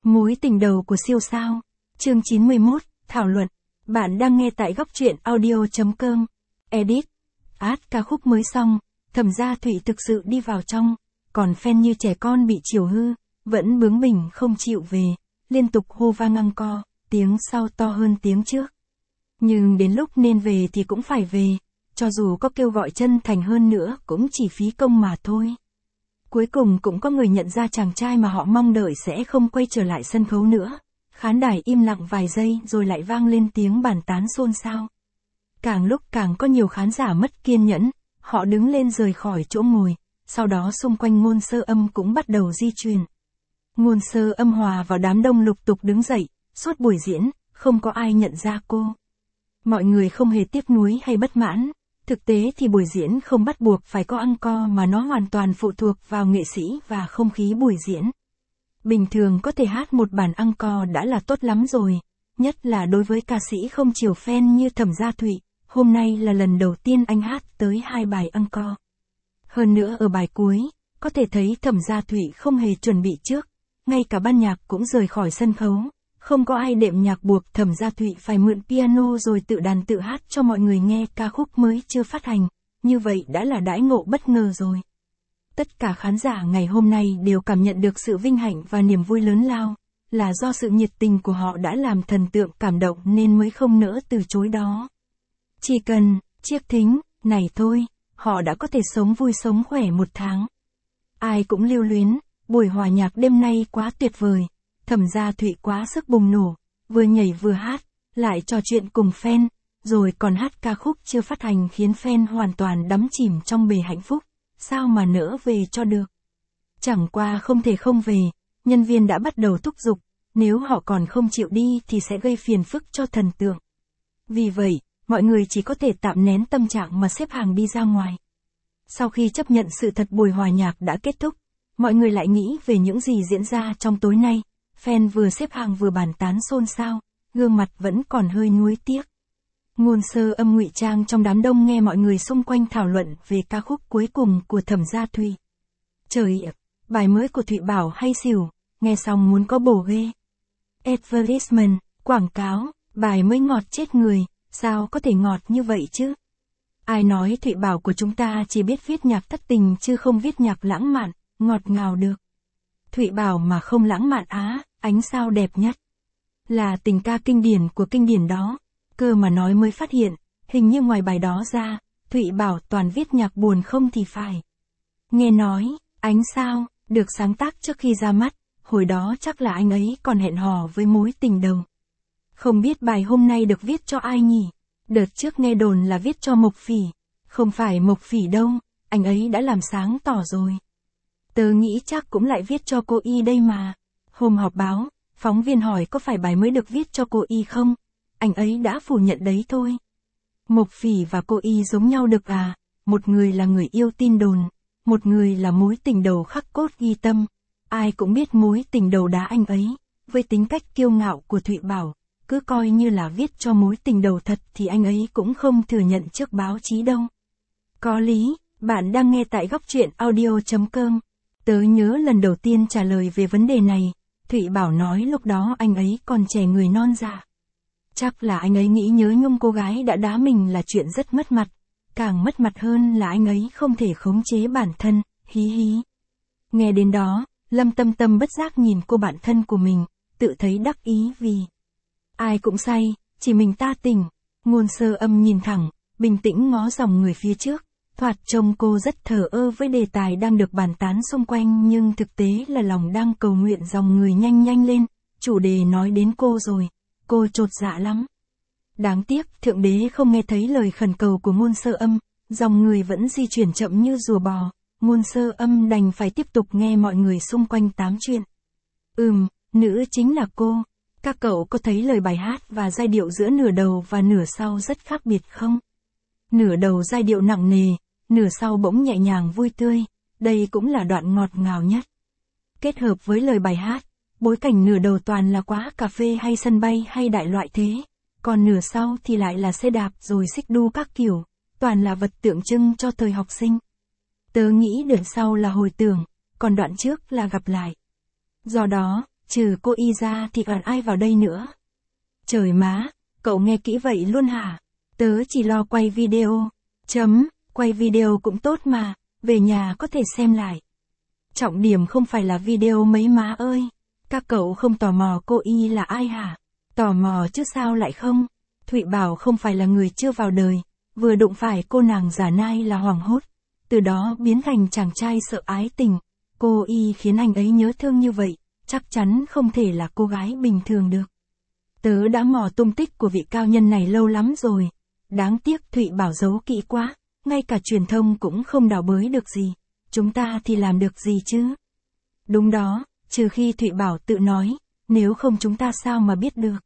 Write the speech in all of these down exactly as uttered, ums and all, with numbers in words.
Mối tình đầu của siêu sao. Chương chín mươi mốt, thảo luận. Bạn đang nghe tại góc truyện audio.com. Edit. Át ca khúc mới xong, Thẩm Gia Thụy thực sự đi vào trong, còn fan như trẻ con bị chiều hư, vẫn bướng bỉnh không chịu về, liên tục hô vang ngăng co, tiếng sau to hơn tiếng trước. Nhưng đến lúc nên về thì cũng phải về, cho dù có kêu gọi chân thành hơn nữa cũng chỉ phí công mà thôi. Cuối cùng cũng có người nhận ra chàng trai mà họ mong đợi sẽ không quay trở lại sân khấu nữa. Khán đài im lặng vài giây rồi lại vang lên tiếng bàn tán xôn xao. Càng lúc càng có nhiều khán giả mất kiên nhẫn, họ đứng lên rời khỏi chỗ ngồi, sau đó xung quanh Ngôn Sơ Âm cũng bắt đầu di chuyển. Ngôn Sơ Âm hòa vào đám đông lục tục đứng dậy, suốt buổi diễn, không có ai nhận ra cô. Mọi người không hề tiếc nuối hay bất mãn. Thực tế thì buổi diễn không bắt buộc phải có encore mà nó hoàn toàn phụ thuộc vào nghệ sĩ và không khí buổi diễn. Bình thường có thể hát một bản encore đã là tốt lắm rồi, nhất là đối với ca sĩ không chiều fan như Thẩm Gia Thụy, hôm nay là lần đầu tiên anh hát tới hai bài encore. Hơn nữa ở bài cuối, có thể thấy Thẩm Gia Thụy không hề chuẩn bị trước, ngay cả ban nhạc cũng rời khỏi sân khấu. Không có ai đệm nhạc buộc Thẩm Gia Thụy phải mượn piano rồi tự đàn tự hát cho mọi người nghe ca khúc mới chưa phát hành, như vậy đã là đãi ngộ bất ngờ rồi. Tất cả khán giả ngày hôm nay đều cảm nhận được sự vinh hạnh và niềm vui lớn lao, là do sự nhiệt tình của họ đã làm thần tượng cảm động nên mới không nỡ từ chối đó. Chỉ cần chiếc thính này thôi, họ đã có thể sống vui sống khỏe một tháng. Ai cũng lưu luyến, buổi hòa nhạc đêm nay quá tuyệt vời. Thẩm Gia Thụy quá sức bùng nổ, vừa nhảy vừa hát, lại trò chuyện cùng fan, rồi còn hát ca khúc chưa phát hành khiến fan hoàn toàn đắm chìm trong bề hạnh phúc, sao mà nỡ về cho được. Chẳng qua không thể không về, nhân viên đã bắt đầu thúc giục, nếu họ còn không chịu đi thì sẽ gây phiền phức cho thần tượng. Vì vậy, mọi người chỉ có thể tạm nén tâm trạng mà xếp hàng đi ra ngoài. Sau khi chấp nhận sự thật buổi hòa nhạc đã kết thúc, mọi người lại nghĩ về những gì diễn ra trong tối nay. Fan vừa xếp hàng vừa bàn tán xôn xao, gương mặt vẫn còn hơi nuối tiếc. Ngôn Sơ Âm ngụy trang trong đám đông nghe mọi người xung quanh thảo luận về ca khúc cuối cùng của Thẩm Gia Thụy. Trời ạ, bài mới của Thụy Bảo hay xỉu, nghe xong muốn có bổ ghê. Advertisement, quảng cáo, bài mới ngọt chết người, sao có thể ngọt như vậy chứ? Ai nói Thụy Bảo của chúng ta chỉ biết viết nhạc thất tình chứ không viết nhạc lãng mạn, ngọt ngào được. Thụy Bảo mà không lãng mạn á, ánh sao đẹp nhất. Là tình ca kinh điển của kinh điển đó. Cơ mà nói mới phát hiện, hình như ngoài bài đó ra, Thụy Bảo toàn viết nhạc buồn không thì phải. Nghe nói, ánh sao, được sáng tác trước khi ra mắt, hồi đó chắc là anh ấy còn hẹn hò với mối tình đầu. Không biết bài hôm nay được viết cho ai nhỉ? Đợt trước nghe đồn là viết cho Mộc Phỉ. Không phải Mộc Phỉ đâu, anh ấy đã làm sáng tỏ rồi. Tớ nghĩ chắc cũng lại viết cho cô Y đây mà. Hôm họp báo, phóng viên hỏi có phải bài mới được viết cho cô Y không? Anh ấy đã phủ nhận đấy thôi. Mộc Phỉ và cô Y giống nhau được à? Một người là người yêu tin đồn, một người là mối tình đầu khắc cốt ghi tâm. Ai cũng biết mối tình đầu đá anh ấy, với tính cách kiêu ngạo của Thụy Bảo, cứ coi như là viết cho mối tình đầu thật thì anh ấy cũng không thừa nhận trước báo chí đâu. Có lý, bạn đang nghe tại góc truyện audio.com. Tớ nhớ lần đầu tiên trả lời về vấn đề này, Thụy Bảo nói lúc đó anh ấy còn trẻ người non dạ. Chắc là anh ấy nghĩ nhớ nhung cô gái đã đá mình là chuyện rất mất mặt, càng mất mặt hơn là anh ấy không thể khống chế bản thân, hí hí. Nghe đến đó, Lâm Tâm Tâm bất giác nhìn cô bạn thân của mình, tự thấy đắc ý vì ai cũng say, chỉ mình ta tỉnh. Ngôn Sơ Âm nhìn thẳng, bình tĩnh ngó dòng người phía trước. Thoạt trông cô rất thờ ơ với đề tài đang được bàn tán xung quanh nhưng thực tế là lòng đang cầu nguyện dòng người nhanh nhanh lên, chủ đề nói đến cô rồi, cô chột dạ lắm. Đáng tiếc Thượng Đế không nghe thấy lời khẩn cầu của Ngôn Sơ Âm, dòng người vẫn di chuyển chậm như rùa bò, Ngôn Sơ Âm đành phải tiếp tục nghe mọi người xung quanh tám chuyện. Ừm, nữ chính là cô, các cậu có thấy lời bài hát và giai điệu giữa nửa đầu và nửa sau rất khác biệt không? Nửa đầu giai điệu nặng nề, nửa sau bỗng nhẹ nhàng vui tươi, đây cũng là đoạn ngọt ngào nhất. Kết hợp với lời bài hát, bối cảnh nửa đầu toàn là quán cà phê hay sân bay hay đại loại thế, còn nửa sau thì lại là xe đạp rồi xích đu các kiểu, toàn là vật tượng trưng cho thời học sinh. Tớ nghĩ đoạn sau là hồi tưởng, còn đoạn trước là gặp lại. Do đó, Trừ cô y ra thì còn ai vào đây nữa? Trời má, cậu nghe kỹ vậy luôn hả? Tớ chỉ lo quay video. Chấm, quay video cũng tốt mà, về nhà có thể xem lại. Trọng điểm không phải là video mấy má ơi. Các cậu không tò mò cô y là ai hả? Tò mò chứ sao lại không? Thụy Bảo không phải là người chưa vào đời, vừa đụng phải cô nàng giả nai là hoảng hốt, từ đó biến thành chàng trai sợ ái tình. Cô y khiến anh ấy nhớ thương như vậy, chắc chắn không thể là cô gái bình thường được. Tớ đã mò tung tích của vị cao nhân này lâu lắm rồi. Đáng tiếc Thụy Bảo giấu kỹ quá, ngay cả truyền thông cũng không đào bới được gì. Chúng ta thì làm được gì chứ? Đúng đó, trừ khi Thụy Bảo tự nói, nếu không chúng ta sao mà biết được.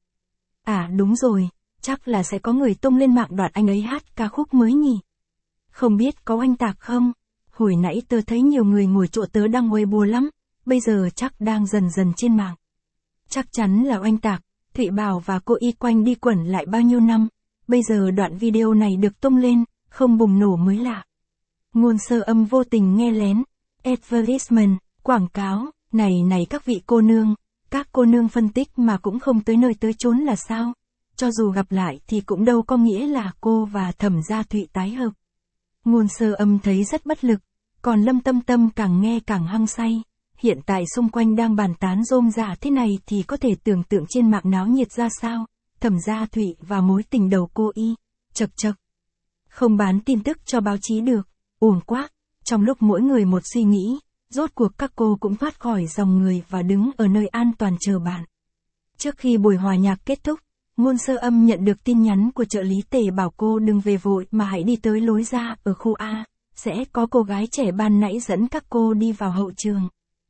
À đúng rồi, chắc là sẽ có người tung lên mạng đoạt anh ấy hát ca khúc mới nhỉ? Không biết có oanh tạc không? Hồi nãy tớ thấy nhiều người ngồi chỗ tớ đang Weibo lắm, bây giờ chắc đang dần dần trên mạng. Chắc chắn là oanh tạc, Thụy Bảo và cô y quanh đi quẩn lại bao nhiêu năm, bây giờ đoạn video này được tung lên, không bùng nổ mới lạ. Ngôn sơ âm vô tình nghe lén, advertisement, quảng cáo, này này các vị cô nương, các cô nương phân tích mà cũng không tới nơi tới chốn là sao? Cho dù gặp lại thì cũng đâu có nghĩa là cô và Thẩm Gia Thụy tái hợp. Ngôn sơ âm thấy rất bất lực, còn Lâm Tâm Tâm càng nghe càng hăng say. Hiện tại xung quanh đang bàn tán rôm rả thế này thì có thể tưởng tượng trên mạng náo nhiệt ra sao. Thẩm Gia Thụy và mối tình đầu cô y, chật chật. Không bán tin tức cho báo chí được, uổng quá. Trong lúc mỗi người một suy nghĩ, rốt cuộc các cô cũng thoát khỏi dòng người và đứng ở nơi an toàn chờ bạn. Trước khi buổi hòa nhạc kết thúc, Ngôn sơ âm nhận được tin nhắn của trợ lý Tề bảo cô đừng về vội mà hãy đi tới lối ra ở khu A, sẽ có cô gái trẻ ban nãy dẫn các cô đi vào hậu trường.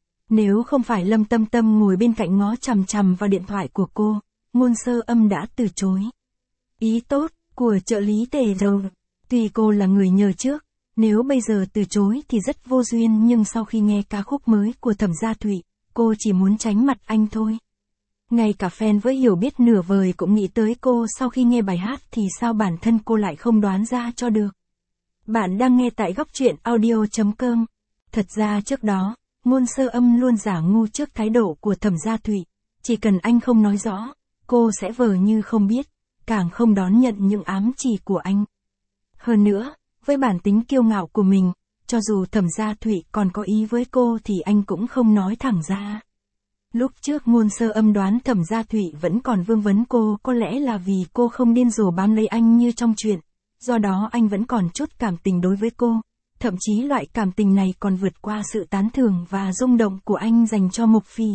Nếu không phải Lâm Tâm Tâm ngồi bên cạnh ngó chằm chằm vào điện thoại của cô, Ngôn sơ âm đã từ chối. Ý tốt của trợ lý Tề rồi, tuy cô là người nhờ trước, nếu bây giờ từ chối thì rất vô duyên, nhưng sau khi nghe ca khúc mới của Thẩm Gia Thụy, cô chỉ muốn tránh mặt anh thôi. Ngay cả fan với hiểu biết nửa vời cũng nghĩ tới cô sau khi nghe bài hát thì sao bản thân cô lại không đoán ra cho được. Bạn đang nghe tại góc truyện audio chấm com. Thật ra trước đó, Ngôn sơ âm luôn giả ngu trước thái độ của Thẩm Gia Thụy. Chỉ cần anh không nói rõ, cô sẽ vờ như không biết, càng không đón nhận những ám chỉ của anh. Hơn nữa, với bản tính kiêu ngạo của mình, cho dù Thẩm Gia Thụy còn có ý với cô thì anh cũng không nói thẳng ra. Lúc trước Ngôn sơ âm đoán Thẩm Gia Thụy vẫn còn vương vấn cô, có lẽ là vì cô không điên rồ bám lấy anh như trong truyện, do đó anh vẫn còn chút cảm tình đối với cô, thậm chí loại cảm tình này còn vượt qua sự tán thưởng và rung động của anh dành cho Mộc Phỉ.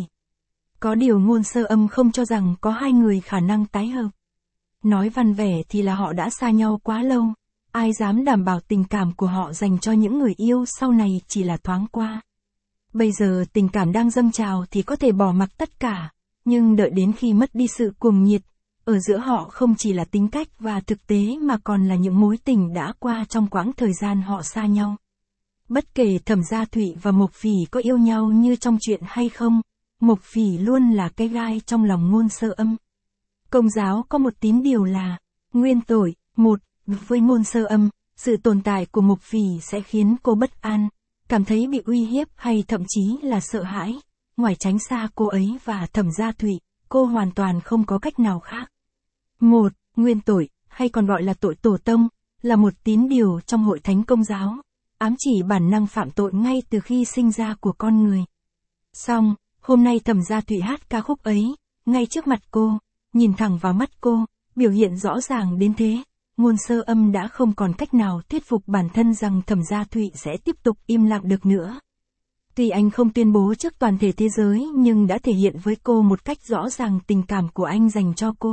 Có điều Ngôn sơ âm không cho rằng có hai người khả năng tái hợp. Nói văn vẻ thì là họ đã xa nhau quá lâu, ai dám đảm bảo tình cảm của họ dành cho những người yêu sau này chỉ là thoáng qua. Bây giờ tình cảm đang dâng trào thì có thể bỏ mặc tất cả, nhưng đợi đến khi mất đi sự cuồng nhiệt, ở giữa họ không chỉ là tính cách và thực tế mà còn là những mối tình đã qua trong quãng thời gian họ xa nhau. Bất kể Thẩm Gia Thụy và Mộc Phỉ có yêu nhau như trong chuyện hay không, Mộc Phỉ luôn là cái gai trong lòng Ngôn sơ âm. Công giáo có một tín điều là, nguyên tội, một, với Ngôn sơ âm, sự tồn tại của Mộc Phỉ sẽ khiến cô bất an, cảm thấy bị uy hiếp hay thậm chí là sợ hãi. Ngoài tránh xa cô ấy và Thẩm Gia Thụy, cô hoàn toàn không có cách nào khác. Một, nguyên tội, hay còn gọi là tội tổ tông, là một tín điều trong hội thánh Công giáo, ám chỉ bản năng phạm tội ngay từ khi sinh ra của con người. Xong, hôm nay Thẩm Gia Thụy hát ca khúc ấy, ngay trước mặt cô, nhìn thẳng vào mắt cô, biểu hiện rõ ràng đến thế. Ngôn sơ âm đã không còn cách nào thuyết phục bản thân rằng Thẩm Gia Thụy sẽ tiếp tục im lặng được nữa. Tuy anh không tuyên bố trước toàn thể thế giới nhưng đã thể hiện với cô một cách rõ ràng tình cảm của anh dành cho cô.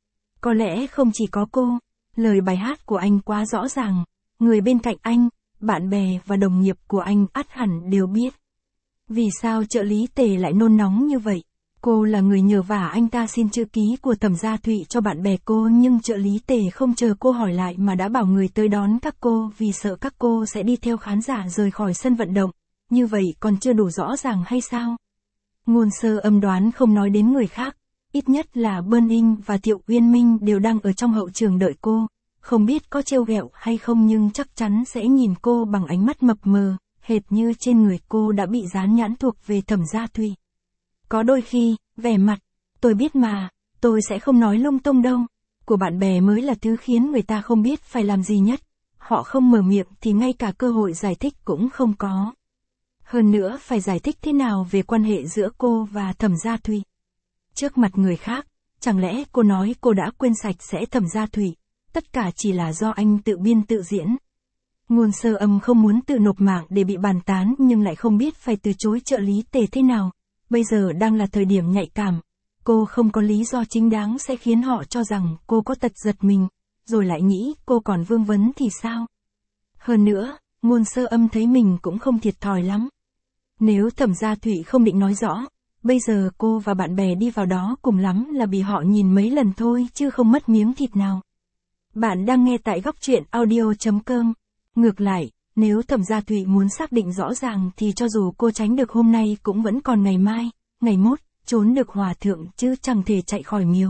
Có lẽ không chỉ có cô, lời bài hát của anh quá rõ ràng, người bên cạnh anh, bạn bè và đồng nghiệp của anh ắt hẳn đều biết. Vì sao trợ lý Tề lại nôn nóng như vậy? Cô là người nhờ vả anh ta xin chữ ký của Thẩm Gia Thụy cho bạn bè cô, nhưng trợ lý Tề không chờ cô hỏi lại mà đã bảo người tới đón các cô vì sợ các cô sẽ đi theo khán giả rời khỏi sân vận động. Như vậy còn chưa đủ rõ ràng hay sao? Ngôn sơ âm đoán không nói đến người khác, ít nhất là Burning và Thiệu Uyên Minh đều đang ở trong hậu trường đợi cô, không biết có trêu ghẹo hay không nhưng chắc chắn sẽ nhìn cô bằng ánh mắt mập mờ, hệt như trên người cô đã bị dán nhãn thuộc về Thẩm Gia Thụy. Có đôi khi, vẻ mặt, tôi biết mà, tôi sẽ không nói lung tung đâu, của bạn bè mới là thứ khiến người ta không biết phải làm gì nhất. Họ không mở miệng thì ngay cả cơ hội giải thích cũng không có. Hơn nữa phải giải thích thế nào về quan hệ giữa cô và Thẩm Gia Thụy. Trước mặt người khác, chẳng lẽ cô nói cô đã quên sạch sẽ Thẩm Gia Thụy, tất cả chỉ là do anh tự biên tự diễn. Ngôn Sơ Âm không muốn tự nộp mạng để bị bàn tán nhưng lại không biết phải từ chối trợ lý Tề thế nào. Bây giờ đang là thời điểm nhạy cảm. Cô không có lý do chính đáng sẽ khiến họ cho rằng cô có tật giật mình, rồi lại nghĩ cô còn vương vấn thì sao. Hơn nữa, Ngôn Sơ Âm thấy mình cũng không thiệt thòi lắm. Nếu Thẩm Gia Thụy không định nói rõ, bây giờ cô và bạn bè đi vào đó cùng lắm là bị họ nhìn mấy lần thôi chứ không mất miếng thịt nào. Bạn đang nghe tại góc truyện audio chấm com. Ngược lại, nếu Thẩm Gia Thụy muốn xác định rõ ràng thì cho dù cô tránh được hôm nay cũng vẫn còn ngày mai, ngày mốt, trốn được hòa thượng chứ chẳng thể chạy khỏi miếu.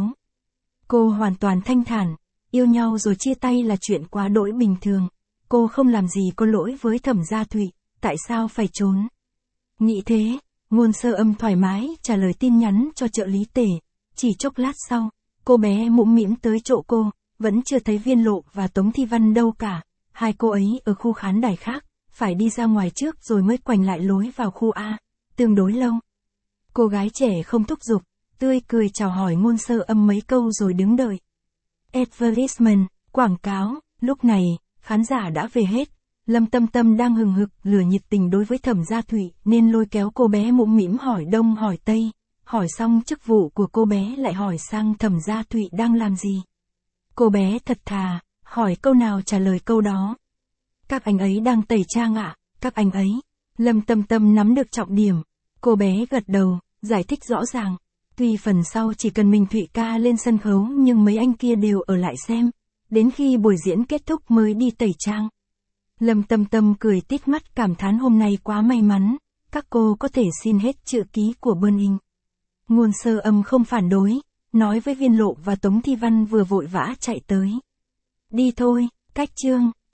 Cô hoàn toàn thanh thản, yêu nhau rồi chia tay là chuyện quá đỗi bình thường. Cô không làm gì có lỗi với Thẩm Gia Thụy, tại sao phải trốn? Nghĩ thế, Ngôn Sơ Âm thoải mái trả lời tin nhắn cho trợ lý Tề. Chỉ chốc lát sau, cô bé mũm mĩm tới chỗ cô, vẫn chưa thấy Viên Lộ và Tống Thi Văn đâu cả. Hai cô ấy ở khu khán đài khác, phải đi ra ngoài trước rồi mới quành lại lối vào khu A, tương đối lâu. Cô gái trẻ không thúc giục, tươi cười chào hỏi Ngôn Sơ Âm mấy câu rồi đứng đợi. Advertisement, quảng cáo, lúc này, khán giả đã về hết. Lâm Tâm Tâm đang hừng hực lửa nhiệt tình đối với Thẩm Gia Thụy nên lôi kéo cô bé mũm mĩm hỏi đông hỏi tây. Hỏi xong chức vụ của cô bé lại hỏi sang Thẩm Gia Thụy đang làm gì. Cô bé thật thà, hỏi câu nào trả lời câu đó. Các anh ấy đang tẩy trang ạ, à? Các anh ấy. Lâm Tâm Tâm nắm được trọng điểm. Cô bé gật đầu, giải thích rõ ràng. Tuy phần sau chỉ cần mình Thụy ca lên sân khấu nhưng mấy anh kia đều ở lại xem. Đến khi buổi diễn kết thúc mới đi tẩy trang. Lâm Tâm Tâm cười tít mắt cảm thán hôm nay quá may mắn. Các cô có thể xin hết chữ ký của Burning. Ngôn Sơ Âm không phản đối, nói với Viên Lộ và Tống Thi Văn vừa vội vã chạy tới. Đi thôi, cách chương.